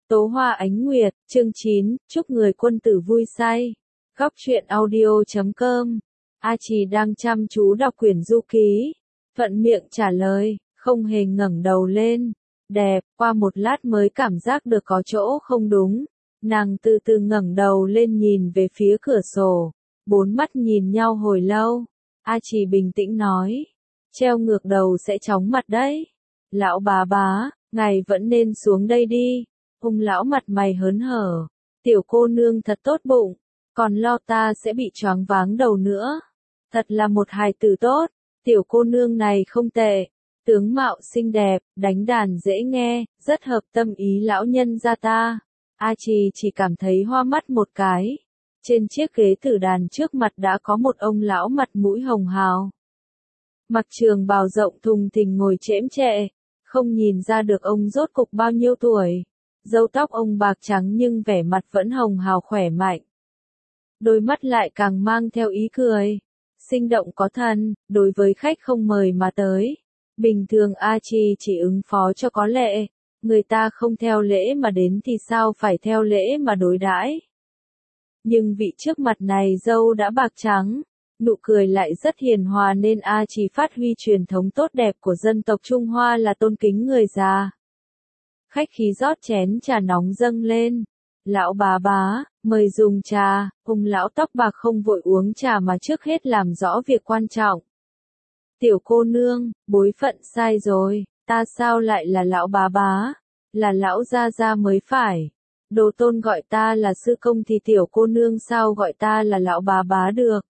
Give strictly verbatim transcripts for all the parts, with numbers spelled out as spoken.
Tố Hoa Ánh Nguyệt, chương chín, chúc người quân tử vui say. Góc truyện audio chấm com. A Trì đang chăm chú đọc quyển du ký. Thuận miệng trả lời, không hề ngẩng đầu lên. Đẹp, qua một lát mới cảm giác được có chỗ không đúng. Nàng từ từ ngẩng đầu lên nhìn về phía cửa sổ. Bốn mắt nhìn nhau hồi lâu. A Trì bình tĩnh nói. Treo ngược đầu sẽ chóng mặt đấy. Lão bá bá, ngài vẫn nên xuống đây đi. Ông lão mặt mày hớn hở. Tiểu cô nương thật tốt bụng. Còn lo ta sẽ bị choáng váng đầu nữa. Thật là một hài tử tốt. Tiểu cô nương này không tệ. Tướng mạo xinh đẹp, đánh đàn dễ nghe, rất hợp tâm ý lão nhân gia ta. A Trì chỉ cảm thấy hoa mắt một cái. Trên chiếc ghế tử đàn trước mặt đã có một ông lão mặt mũi hồng hào. Mặc trường bào rộng thùng thình ngồi chễm chệ. Không nhìn ra được ông rốt cục bao nhiêu tuổi. Râu tóc ông bạc trắng nhưng vẻ mặt vẫn hồng hào khỏe mạnh. Đôi mắt lại càng mang theo ý cười. Sinh động có thần, đối với khách không mời mà tới. Bình thường A Trì chỉ ứng phó cho có lệ. Người ta không theo lễ mà đến thì sao phải theo lễ mà đối đãi. Nhưng vị trước mặt này râu đã bạc trắng. Nụ cười lại rất hiền hòa nên A Trì phát huy truyền thống tốt đẹp của dân tộc Trung Hoa là tôn kính người già. Khách khí rót chén trà nóng dâng lên. Lão bá bá, mời dùng trà. Ông lão tóc bạc không vội uống trà mà trước hết làm rõ việc quan trọng. Tiểu cô nương, bối phận sai rồi, ta sao lại là lão bá bá? Là lão gia gia mới phải. Đồ tôn gọi ta là sư công thì tiểu cô nương sao gọi ta là lão bá bá được?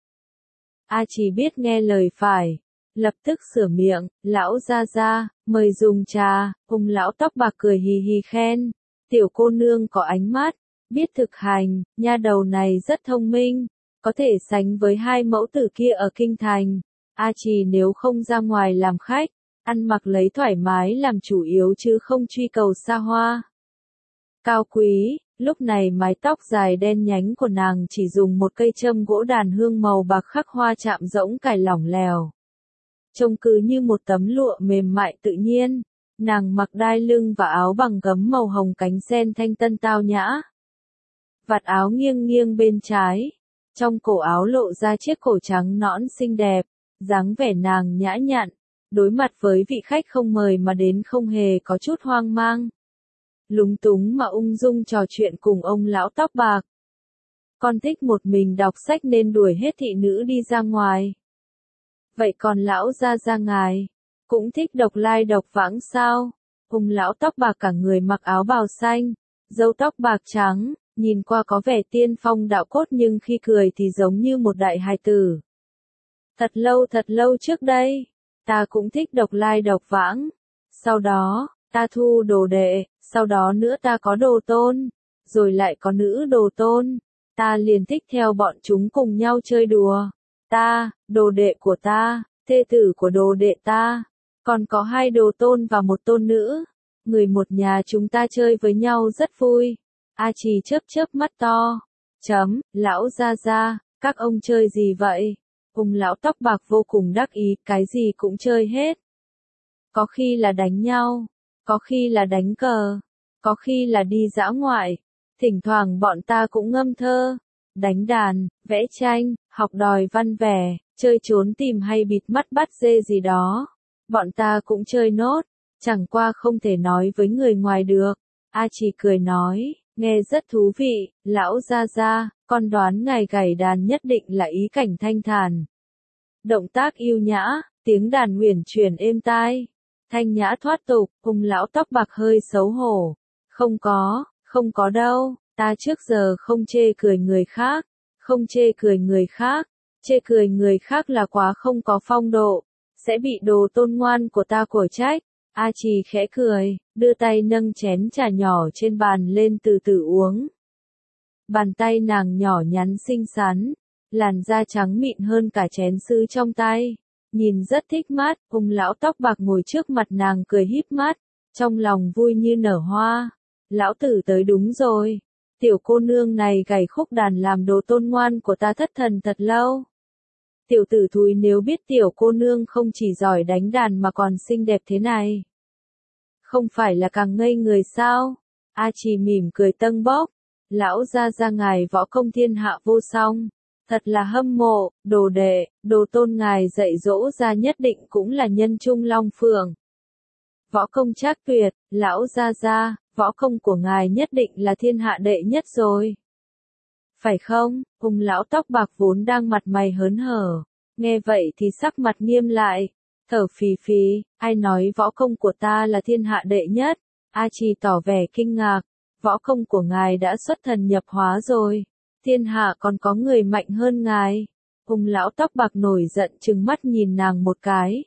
A Trì biết nghe lời phải. Lập tức sửa miệng, lão gia gia, mời dùng trà. Ông lão tóc bạc cười hì hì khen. Tiểu cô nương có ánh mắt, biết thực hành, nha đầu này rất thông minh, có thể sánh với hai mẫu tử kia ở kinh thành. A Trì nếu không ra ngoài làm khách, ăn mặc lấy thoải mái làm chủ yếu chứ không truy cầu xa hoa. Cao quý, lúc này mái tóc dài đen nhánh của nàng chỉ dùng một cây châm gỗ đàn hương màu bạc khắc hoa chạm rỗng cài lỏng lẻo. Trông cứ như một tấm lụa mềm mại tự nhiên. Nàng mặc đai lưng và áo bằng gấm màu hồng cánh sen thanh tân tao nhã. Vạt áo nghiêng nghiêng bên trái. Trong cổ áo lộ ra chiếc cổ trắng nõn xinh đẹp. Dáng vẻ nàng nhã nhặn. Đối mặt với vị khách không mời mà đến không hề có chút hoang mang. Lúng túng mà ung dung trò chuyện cùng ông lão tóc bạc. Con thích một mình đọc sách nên đuổi hết thị nữ đi ra ngoài. Vậy còn lão gia gia ngài, cũng thích độc lai độc vãng sao? Ông lão tóc bạc cả người mặc áo bào xanh, râu tóc bạc trắng, nhìn qua có vẻ tiên phong đạo cốt nhưng khi cười thì giống như một đại hài tử. Thật lâu thật lâu trước đây, ta cũng thích độc lai độc vãng. Sau đó, ta thu đồ đệ, sau đó nữa ta có đồ tôn, rồi lại có nữ đồ tôn. Ta liền thích theo bọn chúng cùng nhau chơi đùa. Ta, đồ đệ của ta, thê tử của đồ đệ ta, còn có hai đồ tôn và một tôn nữ. Người một nhà chúng ta chơi với nhau rất vui. A Trì chớp chớp mắt to. Chấm, lão gia gia, các ông chơi gì vậy? Ông lão tóc bạc vô cùng đắc ý, cái gì cũng chơi hết. Có khi là đánh nhau, có khi là đánh cờ, có khi là đi dã ngoại. Thỉnh thoảng bọn ta cũng ngâm thơ, đánh đàn, vẽ tranh, học đòi văn vẻ, chơi trốn tìm hay bịt mắt bắt dê gì đó. Bọn ta cũng chơi nốt, chẳng qua không thể nói với người ngoài được. A Trì cười nói, nghe rất thú vị, lão gia gia, con đoán ngài gảy đàn nhất định là ý cảnh thanh thản. Động tác yêu nhã, tiếng đàn uyển chuyển êm tai, thanh nhã thoát tục. Ông lão tóc bạc hơi xấu hổ. Không có, không có đâu, ta trước giờ không chê cười người khác, không chê cười người khác, chê cười người khác là quá không có phong độ, sẽ bị đồ tôn ngoan của ta cổ trách. A Trì khẽ cười, đưa tay nâng chén trà nhỏ trên bàn lên từ từ uống. Bàn tay nàng nhỏ nhắn xinh xắn, làn da trắng mịn hơn cả chén sứ trong tay, nhìn rất thích mắt. Ông lão tóc bạc ngồi trước mặt nàng cười híp mắt, trong lòng vui như nở hoa. Lão tử tới đúng rồi, tiểu cô nương này gảy khúc đàn làm đồ tôn ngoan của ta thất thần thật lâu. Tiểu tử thúi nếu biết tiểu cô nương không chỉ giỏi đánh đàn mà còn xinh đẹp thế này, không phải là càng ngây người sao? A Trì mỉm cười tâng bốc. Lão gia gia ngài võ công thiên hạ vô song. Thật là hâm mộ, đồ đệ, đồ tôn ngài dạy dỗ ra nhất định cũng là nhân trung long phượng. Võ công trác tuyệt, lão gia gia, võ công của ngài nhất định là thiên hạ đệ nhất rồi. Phải không? Ông lão tóc bạc vốn đang mặt mày hớn hở. Nghe vậy thì sắc mặt nghiêm lại. Thở phì phì, ai nói võ công của ta là thiên hạ đệ nhất? A Trì tỏ vẻ kinh ngạc. Võ công của ngài đã xuất thần nhập hóa rồi. Thiên hạ còn có người mạnh hơn ngài. Ông lão tóc bạc nổi giận trừng mắt nhìn nàng một cái.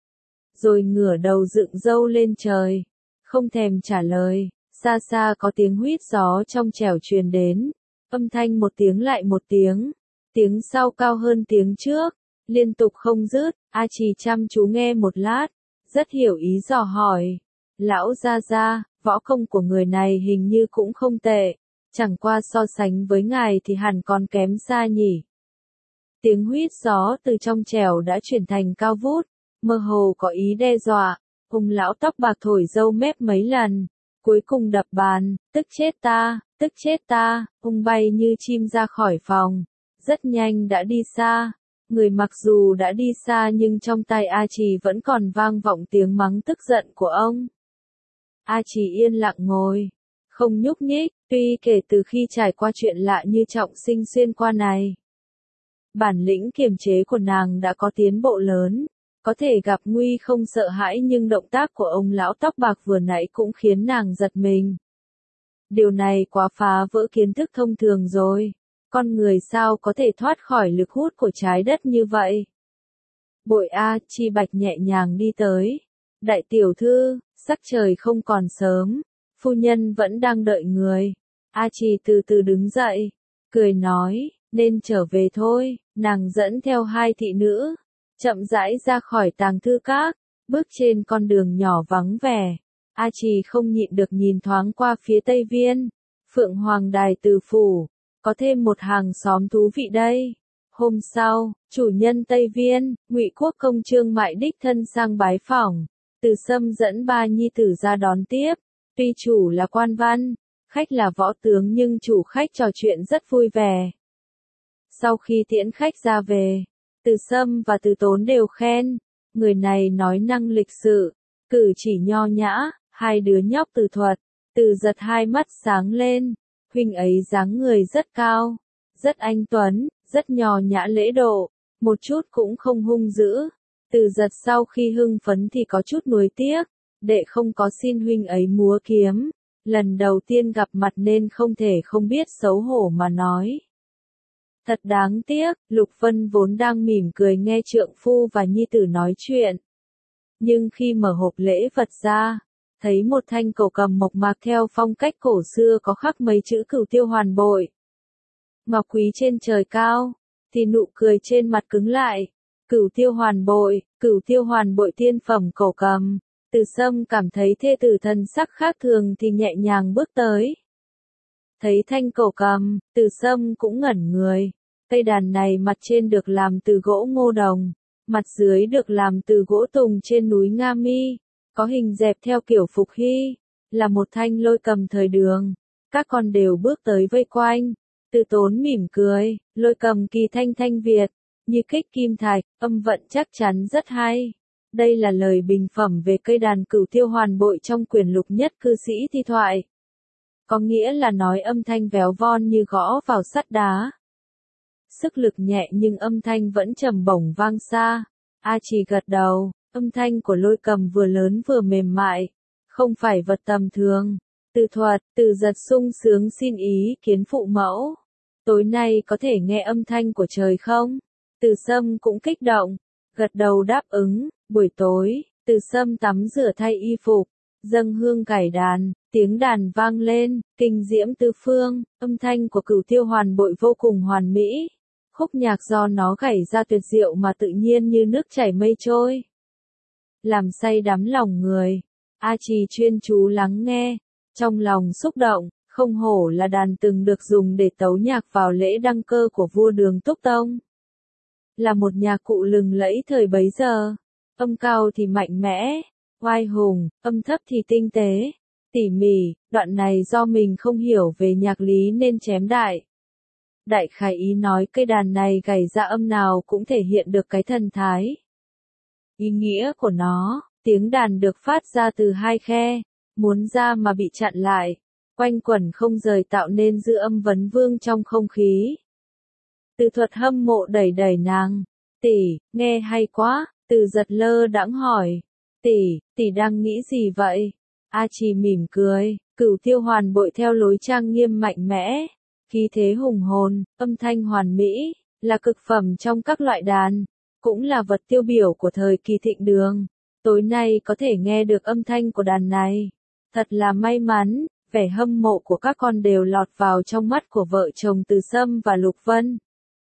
Rồi ngửa đầu dựng râu lên trời. Không thèm trả lời. Xa xa có tiếng huýt gió trong trẻo truyền đến. Âm thanh một tiếng lại một tiếng. Tiếng sau cao hơn tiếng trước. Liên tục không dứt. A Trì chăm chú nghe một lát. Rất hiểu ý dò hỏi. Lão gia gia, võ công của người này hình như cũng không tệ. Chẳng qua so sánh với ngài thì hẳn còn kém xa nhỉ. Tiếng huýt gió từ trong trẻo đã chuyển thành cao vút. Mơ hồ có ý đe dọa. Ông lão tóc bạc thổi râu mép mấy lần. Cuối cùng đập bàn, tức chết ta, tức chết ta. Ông bay như chim ra khỏi phòng. Rất nhanh đã đi xa. Người mặc dù đã đi xa nhưng trong tai A Trì vẫn còn vang vọng tiếng mắng tức giận của ông. A Trì yên lặng ngồi, không nhúc nhích, tuy kể từ khi trải qua chuyện lạ như trọng sinh xuyên qua này. Bản lĩnh kiềm chế của nàng đã có tiến bộ lớn, có thể gặp nguy không sợ hãi nhưng động tác của ông lão tóc bạc vừa nãy cũng khiến nàng giật mình. Điều này quá phá vỡ kiến thức thông thường rồi. Con người sao có thể thoát khỏi lực hút của trái đất như vậy? Bội A, Chi Bạch nhẹ nhàng đi tới. Đại tiểu thư, sắc trời không còn sớm. Phu nhân vẫn đang đợi người. A Chi từ từ đứng dậy. Cười nói, nên trở về thôi. Nàng dẫn theo hai thị nữ. Chậm rãi ra khỏi tàng thư các. Bước trên con đường nhỏ vắng vẻ. A Chi không nhịn được nhìn thoáng qua phía Tây Viên. Phượng Hoàng Đài Từ Phủ. Có thêm một hàng xóm thú vị đây. Hôm sau, chủ nhân Tây Viên, Ngụy Quốc công Trương Mại đích thân sang bái phỏng. Từ Sâm dẫn ba nhi tử ra đón tiếp. Tuy chủ là quan văn, khách là võ tướng nhưng chủ khách trò chuyện rất vui vẻ. Sau khi tiễn khách ra về, Từ Sâm và Từ Tốn đều khen. Người này nói năng lịch sự, cử chỉ nho nhã, hai đứa nhóc Từ Thuật. Từ Giật hai mắt sáng lên. Huynh ấy dáng người rất cao, rất anh tuấn, rất nho nhã lễ độ, một chút cũng không hung dữ. Từ Giật sau khi hưng phấn thì có chút nuối tiếc, đệ không có xin huynh ấy múa kiếm, lần đầu tiên gặp mặt nên không thể không biết xấu hổ mà nói. Thật đáng tiếc, Lục Vân vốn đang mỉm cười nghe trượng phu và nhi tử nói chuyện. Nhưng khi mở hộp lễ vật ra, thấy một thanh cổ cầm mộc mạc theo phong cách cổ xưa có khắc mấy chữ Cửu Tiêu Hoàn Bội. Ngọc quý trên trời cao, thì nụ cười trên mặt cứng lại. Cửu Tiêu Hoàn Bội, Cửu Tiêu Hoàn Bội tiên phẩm cổ cầm. Từ Sâm cảm thấy thê tử thần sắc khác thường thì nhẹ nhàng bước tới. Thấy thanh cổ cầm, Từ Sâm cũng ngẩn người. Cây đàn này mặt trên được làm từ gỗ ngô đồng, mặt dưới được làm từ gỗ tùng trên núi Nga Mi. Có hình dẹp theo kiểu Phục Hy, là một thanh lôi cầm thời đường. Các con đều bước tới vây quanh. Từ Tốn mỉm cười, lôi cầm kỳ thanh thanh Việt, như kích kim thạch, âm vận chắc chắn rất hay. Đây là lời bình phẩm về cây đàn Cửu Tiêu Hoàn Bội trong quyển lục nhất cư sĩ thi thoại. Có nghĩa là nói âm thanh véo von như gõ vào sắt đá. Sức lực nhẹ nhưng âm thanh vẫn trầm bổng vang xa. A Trì gật đầu. Âm thanh của lôi cầm vừa lớn vừa mềm mại, không phải vật tầm thường. Từ Thuật, Từ Giật sung sướng xin ý kiến phụ mẫu. Tối nay có thể nghe âm thanh của trời không? Từ Sâm cũng kích động, gật đầu đáp ứng. Buổi tối, Từ Sâm tắm rửa thay y phục, dâng hương cải đàn, tiếng đàn vang lên, kinh diễm tứ phương. Âm thanh của Cửu Tiêu Hoàn Bội vô cùng hoàn mỹ. Khúc nhạc do nó gảy ra tuyệt diệu mà tự nhiên như nước chảy mây trôi, làm say đắm lòng người. A Trì chuyên chú lắng nghe, trong lòng xúc động. Không hổ là đàn từng được dùng để tấu nhạc vào lễ đăng cơ của vua Đường Túc Tông. Là một nhạc cụ lừng lẫy thời bấy giờ. Âm cao thì mạnh mẽ, oai hùng, âm thấp thì tinh tế. Tỉ mỉ, đoạn này do mình không hiểu về nhạc lý nên chém đại. Đại khái ý nói cây đàn này gảy ra âm nào cũng thể hiện được cái thần thái. Ý nghĩa của nó, tiếng đàn được phát ra từ hai khe, muốn ra mà bị chặn lại, quanh quẩn không rời tạo nên dư âm vấn vương trong không khí. Từ thuật hâm mộ đẩy đẩy nàng, tỷ, nghe hay quá, từ giật lơ đãng hỏi, tỷ, tỷ đang nghĩ gì vậy? A Trì mỉm cười, Cửu Tiêu Hoàn bội theo lối trang nghiêm mạnh mẽ, khí thế hùng hồn, âm thanh hoàn mỹ, là cực phẩm trong các loại đàn, cũng là vật tiêu biểu của thời kỳ thịnh đường. Tối nay có thể nghe được âm thanh của đàn này, thật là may mắn. Vẻ hâm mộ của các con đều lọt vào trong mắt của vợ chồng Từ Sâm và Lục Vân.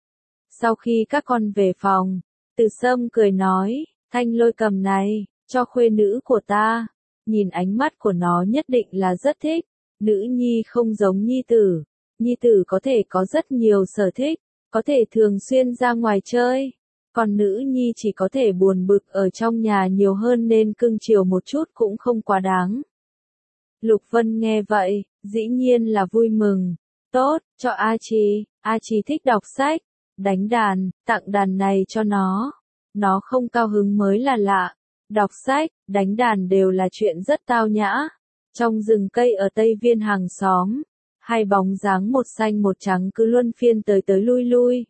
Sau khi các con về phòng, Từ Sâm cười nói, thanh lôi cầm này, cho khuê nữ của ta. Nhìn ánh mắt của nó nhất định là rất thích. Nữ nhi không giống nhi tử. Nhi tử có thể có rất nhiều sở thích, có thể thường xuyên ra ngoài chơi. Còn nữ nhi chỉ có thể buồn bực ở trong nhà nhiều hơn nên cưng chiều một chút cũng không quá đáng. Lục Vân nghe vậy, dĩ nhiên là vui mừng. Tốt, cho A Trì, A Trì thích đọc sách, đánh đàn, tặng đàn này cho nó. Nó không cao hứng mới là lạ. Đọc sách, đánh đàn đều là chuyện rất tao nhã. Trong rừng cây ở Tây Viên hàng xóm, hai bóng dáng một xanh một trắng cứ luân phiên tới tới lui lui.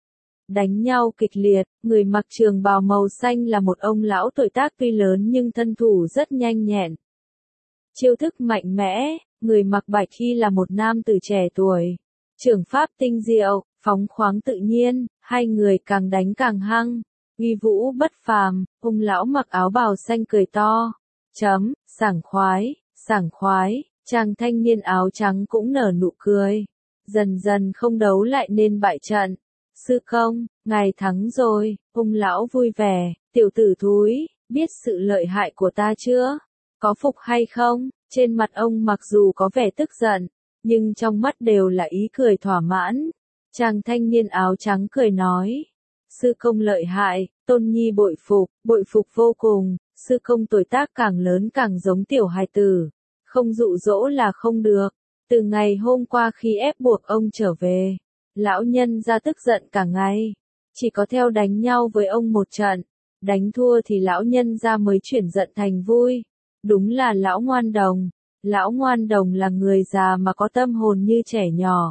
Đánh nhau kịch liệt, người mặc trường bào màu xanh là một ông lão tuổi tác tuy lớn nhưng thân thủ rất nhanh nhẹn. Chiêu thức mạnh mẽ, người mặc bạch y là một nam tử trẻ tuổi. Trưởng pháp tinh diệu, phóng khoáng tự nhiên, hai người càng đánh càng hăng, uy vũ bất phàm. Ông lão mặc áo bào xanh cười to, chấm, sảng khoái, sảng khoái, chàng thanh niên áo trắng cũng nở nụ cười. Dần dần không đấu lại nên bại trận. Sư công, ngài thắng rồi, ông lão vui vẻ, tiểu tử thúi, biết sự lợi hại của ta chưa? Có phục hay không? Trên mặt ông mặc dù có vẻ tức giận, nhưng trong mắt đều là ý cười thỏa mãn. Chàng thanh niên áo trắng cười nói, sư công lợi hại, tôn nhi bội phục, bội phục vô cùng, sư công tuổi tác càng lớn càng giống tiểu hài tử, không dụ dỗ là không được. Từ ngày hôm qua khi ép buộc ông trở về, lão nhân ra tức giận cả ngày, chỉ có theo đánh nhau với ông một trận, đánh thua thì lão nhân ra mới chuyển giận thành vui. Đúng là lão ngoan đồng, lão ngoan đồng là người già mà có tâm hồn như trẻ nhỏ.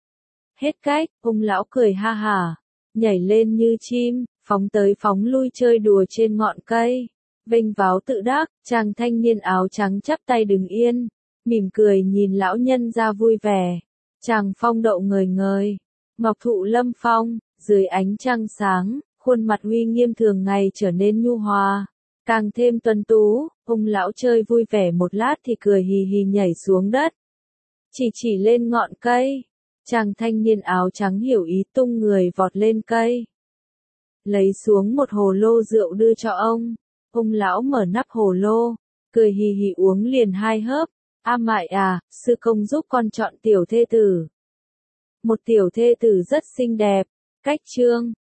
Hết cách, ông lão cười ha hả, nhảy lên như chim, phóng tới phóng lui chơi đùa trên ngọn cây. Vênh váo tự đắc, chàng thanh niên áo trắng chắp tay đứng yên, mỉm cười nhìn lão nhân ra vui vẻ. Chàng phong độ ngời ngời, ngọc thụ lâm phong, dưới ánh trăng sáng, khuôn mặt uy nghiêm thường ngày trở nên nhu hòa, càng thêm tuấn tú. Ông lão chơi vui vẻ một lát thì cười hì hì nhảy xuống đất, chỉ chỉ lên ngọn cây. Chàng thanh niên áo trắng hiểu ý tung người vọt lên cây, lấy xuống một hồ lô rượu đưa cho ông. Ông lão mở nắp hồ lô, cười hì hì uống liền hai hớp. A Mại à, sư công giúp con chọn tiểu thê tử. Một tiểu thê tử rất xinh đẹp, cách chương.